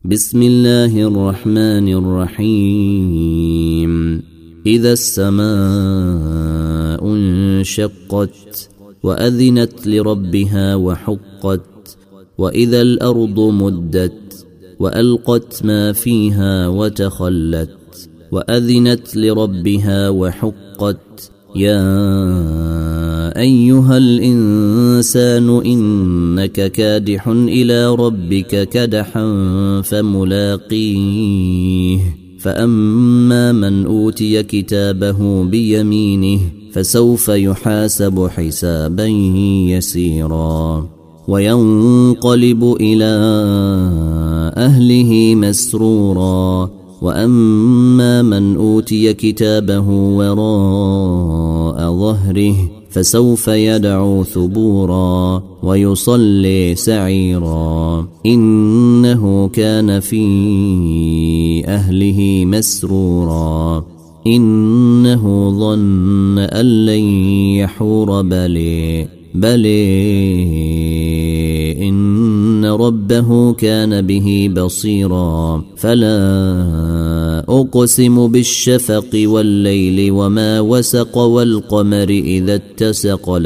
بسم الله الرحمن الرحيم إذا السماء انشقت وأذنت لربها وحقت وإذا الأرض مدت وألقت ما فيها وتخلت وأذنت لربها وحقت يا أيها الإنسان إنك كادح إلى ربك كدحا فملاقيه فأما من أوتي كتابه بيمينه فسوف يحاسب حسابا يسيرا وينقلب إلى أهله مسرورا وأما من أوتي كتابه وراء ظهره فسوف يدعو ثبورا ويصلي سعيرا إنه كان في أهله مسرورا إنه ظن أن لن يحور بلى إن ربه كان به بصيرا فلا أقسم بالشفق والليل وما وسق والقمر إذا اتسق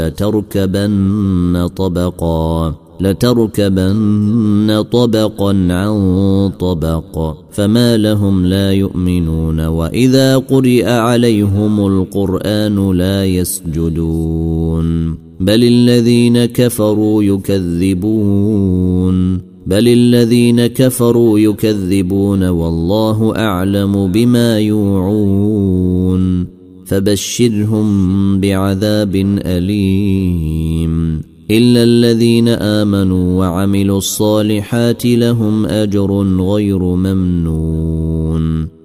لتركبن طبقا عن طبق فما لهم لا يؤمنون وإذا قرئ عليهم القرآن لا يسجدون بل الذين كفروا يكذبون والله أعلم بما يوعون فبشرهم بعذاب أليم إلا الذين آمنوا وعملوا الصالحات لهم أجر غير ممنون